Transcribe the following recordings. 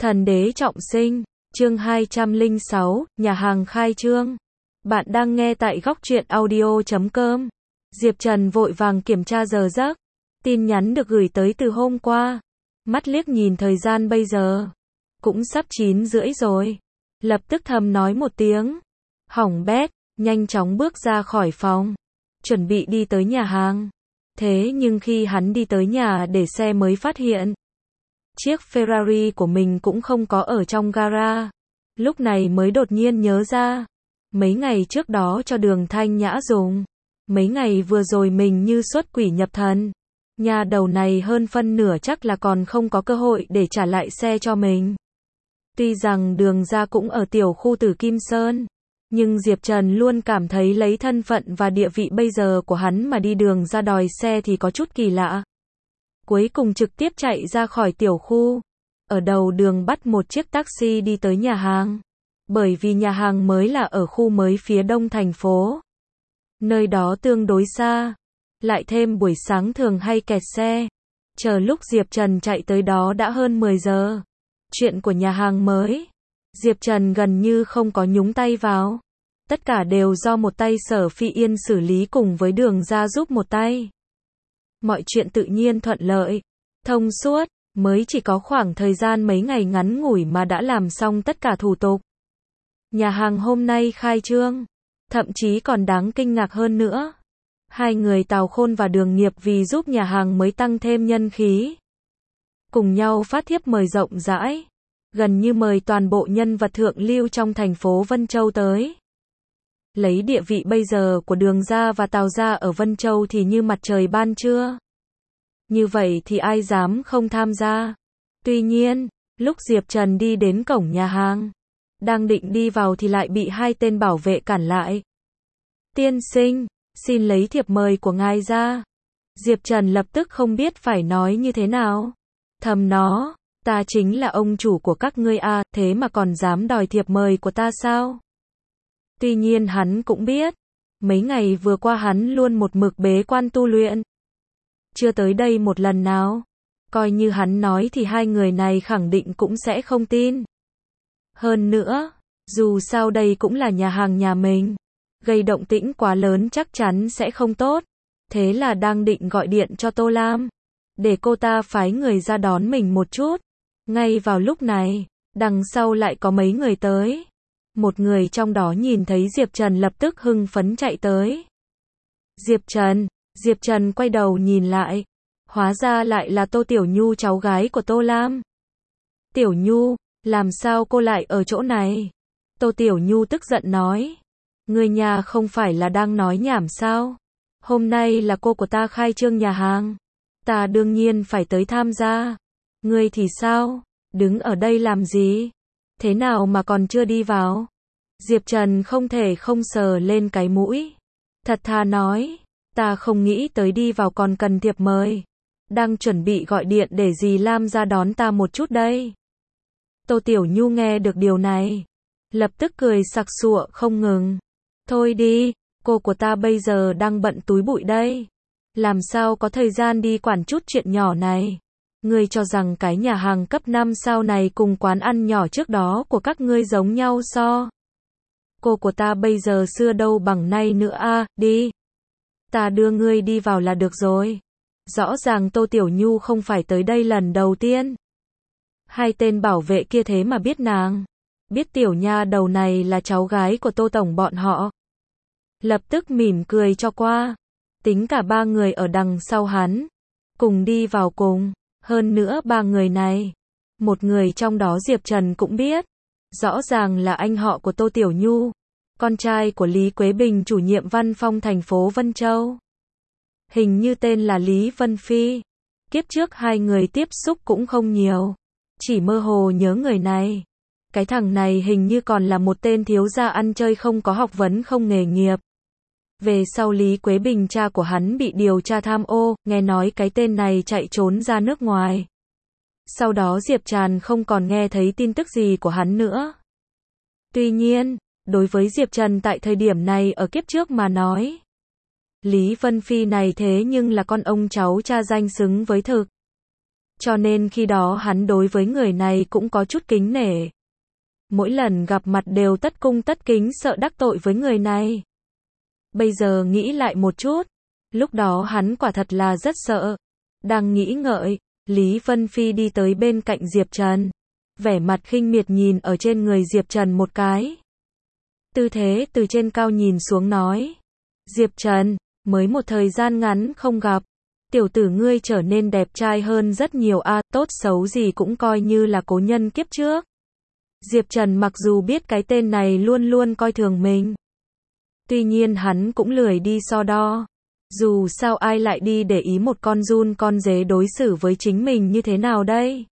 Thần đế trọng sinh, chương 206, nhà hàng khai trương. Bạn đang nghe tại góc truyện audio.com. Diệp Trần vội vàng kiểm tra giờ giấc. Tin nhắn được gửi tới từ hôm qua. Mắt liếc nhìn thời gian bây giờ. Cũng sắp 9:30 rồi. Lập tức thầm nói một tiếng. Hỏng bét, nhanh chóng bước ra khỏi phòng. Chuẩn bị đi tới nhà hàng. Thế nhưng khi hắn đi tới nhà để xe mới phát hiện. Chiếc Ferrari của mình cũng không có ở trong gara. Lúc này mới đột nhiên nhớ ra. Mấy ngày trước đó cho Đường Thanh Nhã dùng. Mấy ngày vừa rồi mình như xuất quỷ nhập thần. Nhà đầu này hơn phân nửa chắc là còn không có cơ hội để trả lại xe cho mình. Tuy rằng Đường gia cũng ở tiểu khu Tử Kim Sơn. Nhưng Diệp Trần luôn cảm thấy lấy thân phận và địa vị bây giờ của hắn mà đi Đường ra đòi xe thì có chút kỳ lạ. Cuối cùng trực tiếp chạy ra khỏi tiểu khu. Ở đầu đường bắt một chiếc taxi đi tới nhà hàng. Bởi vì nhà hàng mới là ở khu mới phía đông thành phố. Nơi đó tương đối xa. Lại thêm buổi sáng thường hay kẹt xe. Chờ lúc Diệp Trần chạy tới đó đã hơn 10 giờ. Chuyện của nhà hàng mới. Diệp Trần gần như không có nhúng tay vào. Tất cả đều do một tay Sở Phi Yên xử lý cùng với Đường ra giúp một tay. Mọi chuyện tự nhiên thuận lợi, thông suốt, mới chỉ có khoảng thời gian mấy ngày ngắn ngủi mà đã làm xong tất cả thủ tục. Nhà hàng hôm nay khai trương, thậm chí còn đáng kinh ngạc hơn nữa. Hai người Tào Khôn và Đường Nghiệp vì giúp nhà hàng mới tăng thêm nhân khí. Cùng nhau phát thiếp mời rộng rãi, gần như mời toàn bộ nhân vật thượng lưu trong thành phố Vân Châu tới. Lấy địa vị bây giờ của Đường gia và Tào gia ở Vân Châu thì như mặt trời ban trưa. Như vậy thì ai dám không tham gia. Tuy nhiên, lúc Diệp Trần đi đến cổng nhà hàng, đang định đi vào thì lại bị hai tên bảo vệ cản lại. Tiên sinh, xin lấy thiệp mời của ngài ra. Diệp Trần lập tức không biết phải nói như thế nào. Thầm nó, ta chính là ông chủ của các ngươi à, thế mà còn dám đòi thiệp mời của ta sao? Tuy nhiên hắn cũng biết, mấy ngày vừa qua hắn luôn một mực bế quan tu luyện. Chưa tới đây một lần nào. Coi như hắn nói thì hai người này khẳng định cũng sẽ không tin. Hơn nữa, dù sao đây cũng là nhà hàng nhà mình. Gây động tĩnh quá lớn chắc chắn sẽ không tốt. Thế là đang định gọi điện cho Tô Lam. Để cô ta phái người ra đón mình một chút. Ngay vào lúc này, đằng sau lại có mấy người tới. Một người trong đó nhìn thấy Diệp Trần lập tức hưng phấn chạy tới. Diệp Trần quay đầu nhìn lại. Hóa ra lại là Tô Tiểu Nhu, cháu gái của Tô Lam. Tiểu Nhu, làm sao cô lại ở chỗ này? Tô Tiểu Nhu tức giận nói. Người nhà không phải là đang nói nhảm sao? Hôm nay là cô của ta khai trương nhà hàng. Ta đương nhiên phải tới tham gia. Ngươi thì sao? Đứng ở đây làm gì? Thế nào mà còn chưa đi vào? Diệp Trần không thể không sờ lên cái mũi. Thật thà nói, ta không nghĩ tới đi vào còn cần thiệp mời. Đang chuẩn bị gọi điện để dì Lam ra đón ta một chút đây. Tô Tiểu Nhu nghe được điều này, lập tức cười sặc sụa không ngừng. Thôi đi, cô của ta bây giờ đang bận túi bụi đây. Làm sao có thời gian đi quản chút chuyện nhỏ này. Ngươi cho rằng cái nhà hàng cấp 5 sao này cùng quán ăn nhỏ trước đó của các ngươi giống nhau so? Cô của ta bây giờ xưa đâu bằng nay nữa à, đi. Ta đưa ngươi đi vào là được rồi. Rõ ràng Tô Tiểu Nhu không phải tới đây lần đầu tiên. Hai tên bảo vệ kia thế mà biết nàng. Biết tiểu nha đầu này là cháu gái của Tô Tổng bọn họ. Lập tức mỉm cười cho qua. Tính cả ba người ở đằng sau hắn. Cùng đi vào cùng. Hơn nữa ba người này. Một người trong đó Diệp Trần cũng biết. Rõ ràng là anh họ của Tô Tiểu Nhu. Con trai của Lý Quế Bình, chủ nhiệm văn phòng thành phố Vân Châu. Hình như tên là Lý Vân Phi. Kiếp trước hai người tiếp xúc cũng không nhiều. Chỉ mơ hồ nhớ người này. Cái thằng này hình như còn là một tên thiếu gia ăn chơi không có học vấn không nghề nghiệp. Về sau Lý Quế Bình cha của hắn bị điều tra tham ô, nghe nói cái tên này chạy trốn ra nước ngoài. Sau đó Diệp Trần không còn nghe thấy tin tức gì của hắn nữa. Tuy nhiên, đối với Diệp Trần tại thời điểm này ở kiếp trước mà nói, Lý Vân Phi này thế nhưng là con ông cháu cha danh xứng với thực. cho nên khi đó hắn đối với người này cũng có chút kính nể. Mỗi lần gặp mặt đều tất cung tất kính sợ đắc tội với người này. Bây giờ nghĩ lại một chút, lúc đó hắn quả thật là rất sợ. Đang nghĩ ngợi, Lý Vân Phi đi tới bên cạnh Diệp Trần. Vẻ mặt khinh miệt nhìn ở trên người Diệp Trần một cái. Tư thế từ trên cao nhìn xuống nói. Diệp Trần, mới một thời gian ngắn không gặp. Tiểu tử ngươi trở nên đẹp trai hơn rất nhiều a, tốt xấu gì cũng coi như là cố nhân kiếp trước. Diệp Trần mặc dù biết cái tên này luôn luôn coi thường mình. Tuy nhiên hắn cũng lười đi so đo. Dù sao ai lại đi để ý một con giun con dế đối xử với chính mình như thế nào đây?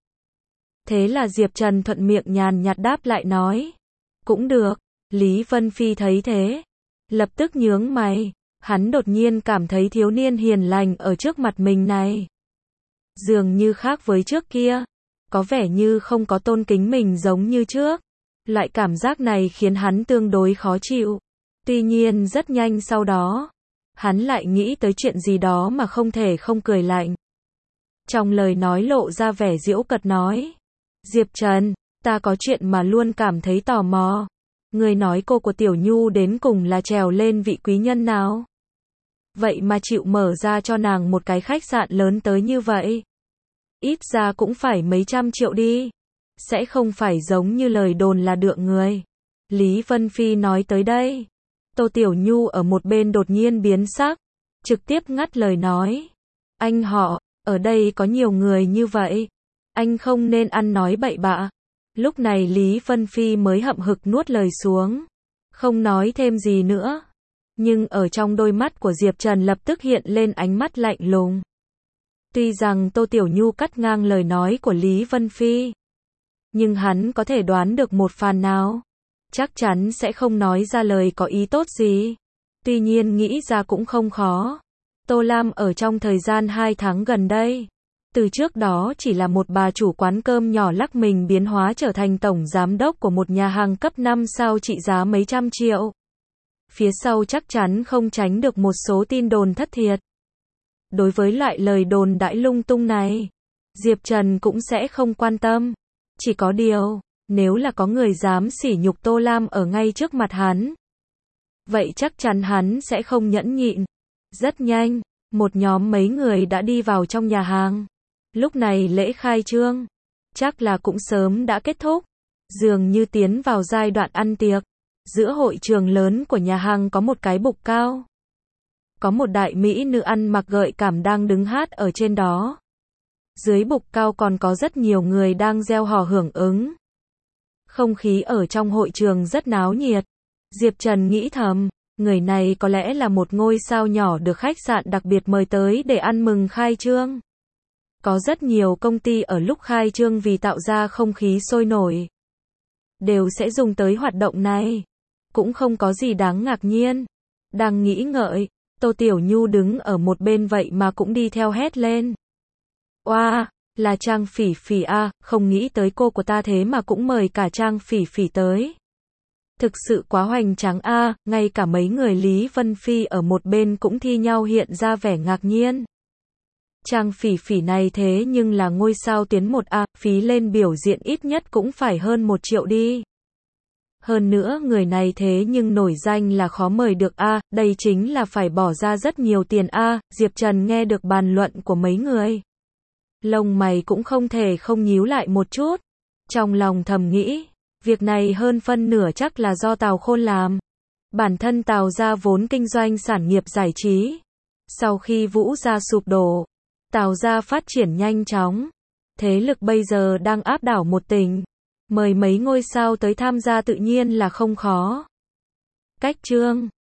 Thế là Diệp Trần thuận miệng nhàn nhạt đáp lại nói. Cũng được. Lý Vân Phi thấy thế, lập tức nhướng mày. Hắn đột nhiên cảm thấy thiếu niên hiền lành ở trước mặt mình này dường như khác với trước kia, có vẻ như không có tôn kính mình giống như trước. Loại cảm giác này khiến hắn tương đối khó chịu. Tuy nhiên rất nhanh sau đó, hắn lại nghĩ tới chuyện gì đó mà không thể không cười lạnh. Trong lời nói lộ ra vẻ giễu cợt nói. Diệp Trần, ta có chuyện mà luôn cảm thấy tò mò. Người nói cô của Tiểu Nhu đến cùng là trèo lên vị quý nhân nào? Vậy mà chịu mở ra cho nàng một cái khách sạn lớn tới như vậy. Ít ra cũng phải mấy trăm triệu đi. Sẽ không phải giống như lời đồn là đượng người. Lý Vân Phi nói tới đây. Tô Tiểu Nhu ở một bên đột nhiên biến sắc. Trực tiếp ngắt lời nói. Anh họ, ở đây có nhiều người như vậy. Anh không nên ăn nói bậy bạ. Lúc này Lý Vân Phi mới hậm hực nuốt lời xuống. Không nói thêm gì nữa. Nhưng ở trong đôi mắt của Diệp Trần lập tức hiện lên ánh mắt lạnh lùng. Tuy rằng Tô Tiểu Nhu cắt ngang lời nói của Lý Vân Phi, nhưng hắn có thể đoán được một phần nào. Chắc chắn sẽ không nói ra lời có ý tốt gì. Tuy nhiên nghĩ ra cũng không khó. Tô Lam ở trong thời gian 2 tháng gần đây, từ trước đó chỉ là một bà chủ quán cơm nhỏ lắc mình biến hóa trở thành tổng giám đốc của một nhà hàng cấp 5 sao trị giá mấy trăm triệu. Phía sau chắc chắn không tránh được một số tin đồn thất thiệt. Đối với loại lời đồn đãi lung tung này, Diệp Trần cũng sẽ không quan tâm. Chỉ có điều, nếu là có người dám sỉ nhục Tô Lam ở ngay trước mặt hắn, vậy chắc chắn hắn sẽ không nhẫn nhịn. Rất nhanh, một nhóm mấy người đã đi vào trong nhà hàng. Lúc này lễ khai trương, chắc là cũng sớm đã kết thúc. Dường như tiến vào giai đoạn ăn tiệc. Giữa hội trường lớn của nhà hàng có một cái bục cao. Có một đại mỹ nữ ăn mặc gợi cảm đang đứng hát ở trên đó. Dưới bục cao còn có rất nhiều người đang reo hò hưởng ứng. Không khí ở trong hội trường rất náo nhiệt. Diệp Trần nghĩ thầm, người này có lẽ là một ngôi sao nhỏ được khách sạn đặc biệt mời tới để ăn mừng khai trương. Có rất nhiều công ty ở lúc khai trương vì tạo ra không khí sôi nổi, đều sẽ dùng tới hoạt động này. Cũng không có gì đáng ngạc nhiên. Đang nghĩ ngợi, Tô Tiểu Nhu đứng ở một bên vậy mà cũng đi theo hét lên. Oa, là Trang Phỉ Phỉ a, không nghĩ tới cô của ta thế mà cũng mời cả Trang Phỉ Phỉ tới. Thực sự quá hoành tráng a, ngay cả mấy người Lý Vân Phi ở một bên cũng thi nhau hiện ra vẻ ngạc nhiên. Trang Phỉ Phỉ này thế nhưng là ngôi sao tuyến 1A, phí lên biểu diễn ít nhất cũng phải hơn 1 triệu đi. Hơn nữa người này thế nhưng nổi danh là khó mời được a, đây chính là phải bỏ ra rất nhiều tiền a. Diệp Trần nghe được bàn luận của mấy người, lông mày cũng không thể không nhíu lại một chút. Trong lòng thầm nghĩ, việc này hơn phân nửa chắc là do Tào Khôn làm. Bản thân Tào gia vốn kinh doanh sản nghiệp giải trí. Sau khi Vũ gia sụp đổ, Tào gia phát triển nhanh chóng. Thế lực bây giờ đang áp đảo một tỉnh. Mời mấy ngôi sao tới tham gia tự nhiên là không khó. Cách chương